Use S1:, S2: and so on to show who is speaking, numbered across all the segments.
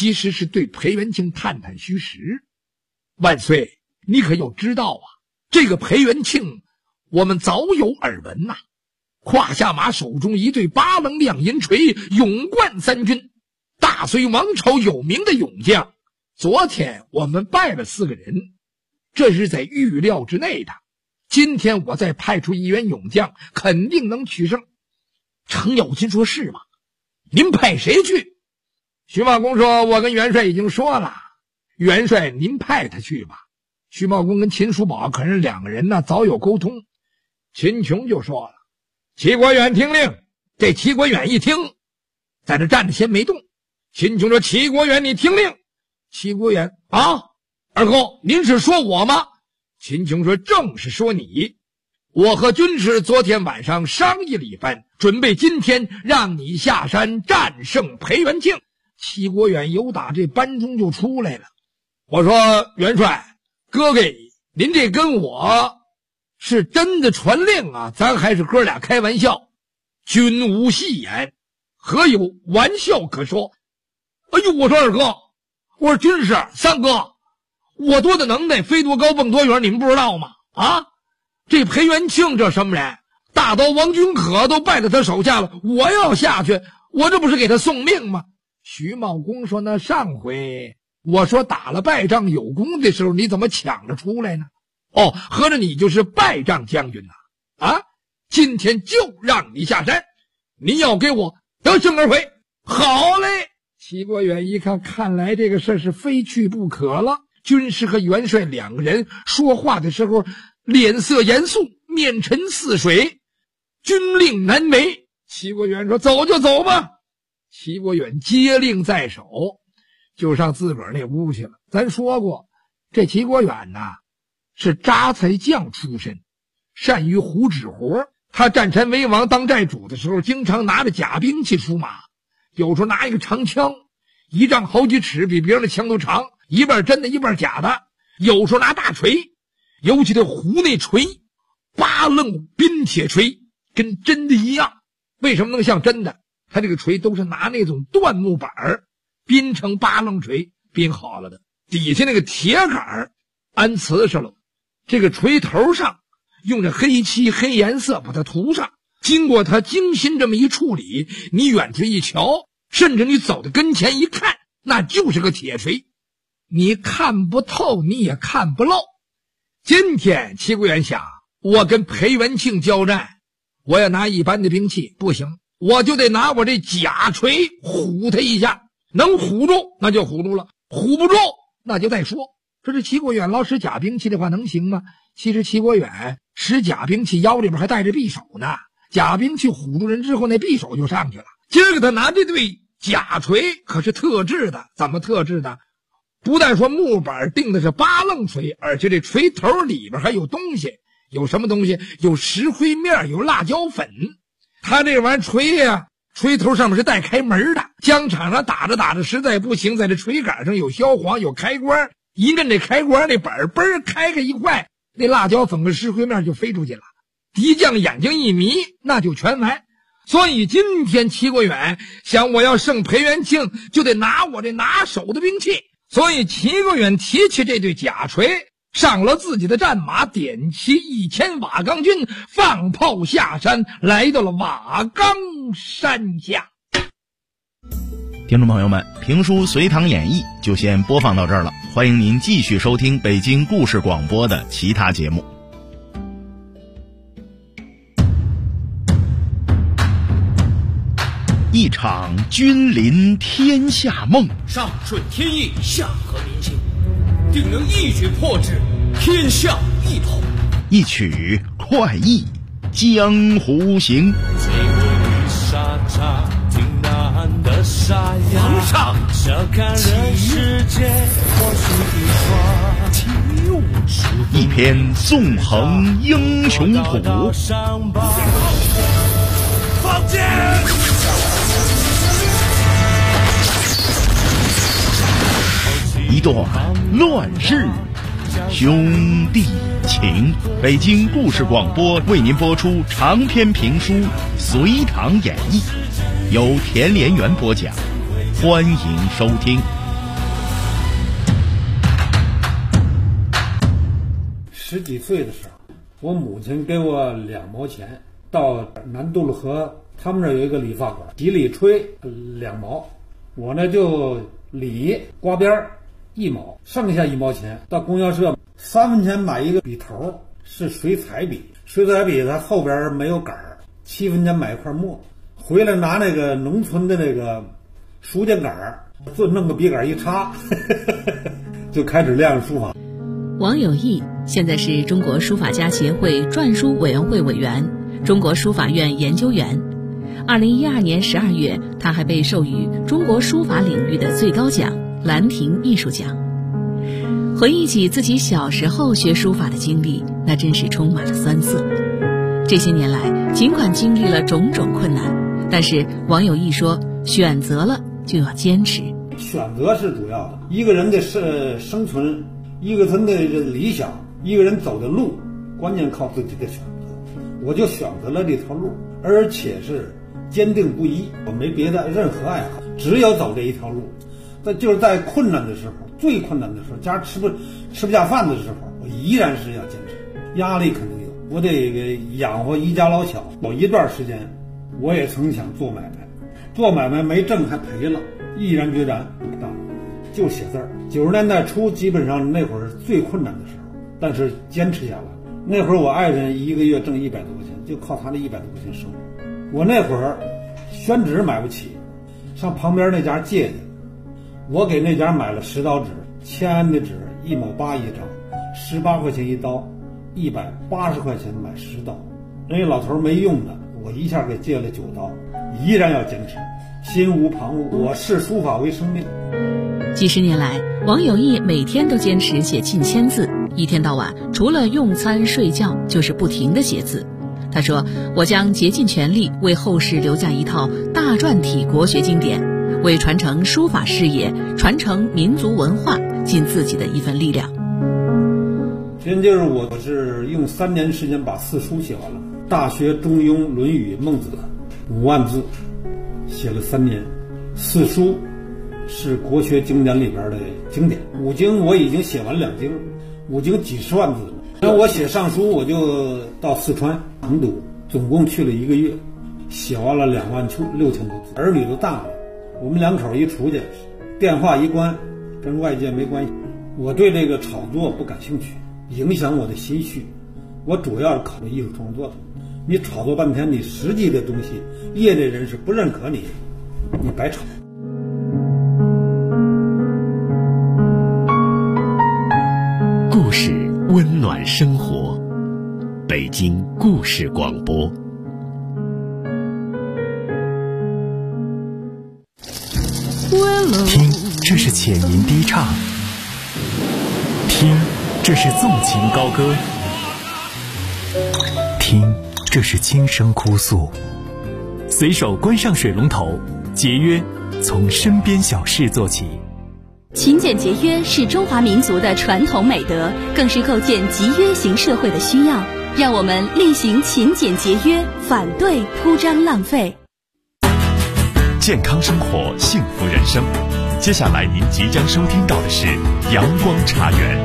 S1: 其实是对裴元庆探探虚实。万岁，你可要知道啊，这个裴元庆我们早有耳闻呐，胯下马，手中一对八棱亮银锤，勇冠三军，大隋王朝有名的勇将。昨天我们败了4个人，这是在预料之内的。今天我再派出1员勇将，肯定能取胜。程咬金说：是吗？您派谁去？徐茂公说：我跟元帅已经说了，元帅您派他去吧。徐茂公跟秦叔宝可是2个人呢，早有沟通。秦琼就说了：齐国远听令。这齐国远一听，在这站着先没动。秦琼说：齐国远你听令。齐国远啊，二公您是说我吗？秦琼说：正是说你。我和军师昨天晚上商议了一番，准备今天让你下山战胜裴元庆。齐国远由打这班中就出来了。我说：元帅哥哥，您这跟我是真的传令啊，咱还是哥俩开玩笑？君无戏言，何有玩笑可说？哎呦，我说二哥，我说军师三哥，我多大能耐，飞多高蹦多远，你们不知道吗？啊，这裴元庆这什么人，大刀王君可都败在他手下了，我要下去，我这不是给他送命吗？徐茂公说：那上回我说打了败仗有功的时候，你怎么抢着出来呢？哦，合着你就是败仗将军呐！啊，今天就让你下山，你要给我得胜而回。好嘞！齐国远一看，看来这个事是非去不可了。军师和元帅2个人说话的时候，脸色严肃，面沉似水，军令难违。齐国远说：走就走吧。齐国远接令在手，就上自个儿那屋去了。咱说过，这齐国远呐，是扎才将出身，善于胡指活。他占山为王当寨主的时候，经常拿着假兵器出马，有时候拿一个长枪，1丈好几尺，比别人的枪都长，一半真的一半假的。有时候拿大锤，尤其这胡那锤8棱冰铁锤，跟真的一样。为什么能像真的？他这个锤都是拿那种椴木板编成8棱锤，编好了的，底下那个铁杆安瓷实了，这个锤头上用着黑漆黑颜色把它涂上，经过他精心这么一处理，你远处一瞧，甚至你走到跟前一看，那就是个铁锤，你看不透，你也看不漏。今天齐国远想，我跟裴元庆交战，我要拿一般的兵器不行，我就得拿我这假锤唬他一下，能唬住那就唬住了，唬不住那就再说。说这齐国远老使假兵器的话能行吗？其实齐国远使假兵器腰里边还带着匕首呢，假兵器唬住人之后，那匕首就上去了。今儿个他拿这对假锤可是特制的。怎么特制的？不但说木板定的是8棱锤，而且这锤头里边还有东西。有什么东西？有石灰面，有辣椒粉。他这玩意儿锤呀，锤头上面是带开门的，疆场上打着打着实在不行，在这锤杆上有消黄，有开关，一摁这开关，那板嘣开开一块，那辣椒粉和石灰面就飞出去了，敌将眼睛一迷，那就全完。所以今天齐国远想，我要胜裴元庆，就得拿我这拿手的兵器。所以齐国远提起这对假锤，上了自己的战马，点齐1000瓦岗军，放炮下山，来到了瓦岗山下。
S2: 听众朋友们，评书《隋唐演义》就先播放到这儿了，欢迎您继续收听北京故事广播的其他节目。一场君临天下梦，
S3: 上顺天意，下合民心，定能一举破之，天下一统。
S2: 一曲快意江湖行。
S3: 皇上，
S4: 小看人世间，我是
S2: 一篇纵横英雄谱，
S3: 放箭！
S2: 一段乱世兄弟情。北京故事广播为您播出长篇评书《隋唐演义》，由田连元播讲，欢迎收听。
S5: 10几岁的时候，我母亲给我2毛钱，到南渡路河他们这有一个理发馆，洗理吹2毛，我呢就理刮边1毛，剩下1毛钱到供销社3分钱买一个笔头，是水彩笔，水彩笔它后边没有杆儿，7分钱买一块墨，回来拿那个农村的那个书架杆儿，就弄个笔杆一插就开始练书法。
S6: 王有义现在是中国书法家协会篆书委员会委员、中国书法院研究员。2012年12月，他还被授予中国书法领域的最高奖兰亭艺术奖。回忆起自己小时候学书法的经历，那真是充满了酸涩。这些年来，尽管经历了种种困难，但是王有义说，选择了就要坚持。
S5: 选择是主要的，一个人的生存，一个人的理想，一个人走的路，关键靠自己的选择。我就选择了这条路，而且是坚定不移，我没别的任何爱好，只有走这一条路。就是在困难的时候，最困难的时候，家吃不下饭的时候，我依然是要坚持。压力肯定有，我得养活一家老小。有一段时间，我也曾想做买卖，做买卖没挣还赔了，毅然决然不干，就写字儿。90年代初，基本上那会儿是最困难的时候，但是坚持下来。那会儿我爱人一个月挣100多块钱，就靠他的100多块钱生活。我那会儿宣纸买不起，上旁边那家借去，我给那家买了10刀纸，签的纸1毛8一张，18块钱一刀，180块钱买10刀。人家老头没用的，我一下给借了9刀，依然要坚持，心无旁骛，我视书法为生命。
S6: 几十年来，王有义每天都坚持写近1000字，一天到晚除了用餐睡觉就是不停地写字。他说，我将竭尽全力为后世留下一套大篆体国学经典，为传承书法事业、传承民族文化尽自己的一份力量。
S5: 真就是我是用3年时间把4书写完了，《大学》《中庸》《论语》《孟子》5万字，写了3年。4书是国学经典里边的经典，5经我已经写完2经，5经几十万字了。然后我写上书，我就到四川成都，总共去了1个月，写完了26000多字。儿女都大了，我们2口一出去，电话一关，跟外界没关系。我对这个炒作不感兴趣，影响我的心绪。我主要是考虑艺术创作的。你炒作半天，你实际的东西，业内人士不认可你，你白炒。
S2: 故事温暖生活，北京故事广播。
S7: 听，这是浅吟低唱；听，这是纵情高歌；听，这是轻声哭诉。随手关上水龙头，节约从身边小事做起。
S8: 勤俭节约是中华民族的传统美德，更是构建集约型社会的需要。让我们力行勤俭节约，反对铺张浪费。
S2: 健康生活，幸福人生。接下来您即将收听到的是阳光茶园。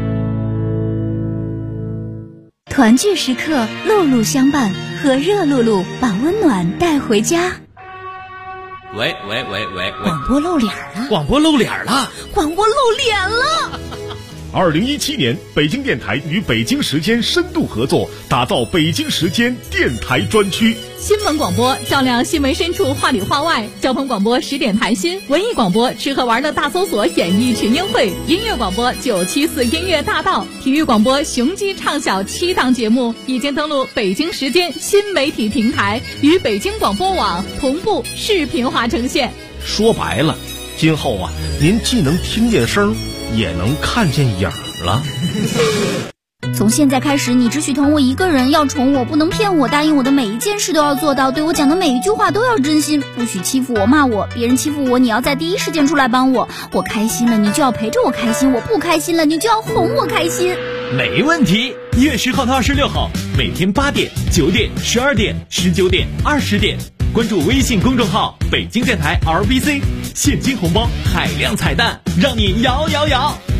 S8: 团聚时刻，露露相伴，和热露露把温暖带回家。
S3: 喂，
S8: 广播露脸了！
S3: 广播露脸了！
S8: 广播露脸了
S2: ！2017年，北京电台与北京时间深度合作，打造北京时间电台专区。
S9: 新闻广播照亮新闻深处，话里话外；交通广播10点谈心；文艺广播吃喝玩乐大搜索，演艺群英会；音乐广播974音乐大道；体育广播雄鸡畅晓7档节目已经登录北京时间新媒体平台，与北京广播网同步视频化呈现。
S3: 说白了，今后啊，您既能听见声，也能看见影了。
S10: 从现在开始，你只许疼我一个人，要宠我，不能骗我，答应我的每一件事都要做到，对我讲的每一句话都要真心，不许欺负我骂我，别人欺负我你要在第一时间出来帮我，我开心了你就要陪着我开心，我不开心了你就要哄我开心。
S7: 没问题！1月10号到26号，每天8点、9点、12点、19点、20点，关注微信公众号北京电台 RBC， 现金红包海量彩蛋，让你摇摇摇。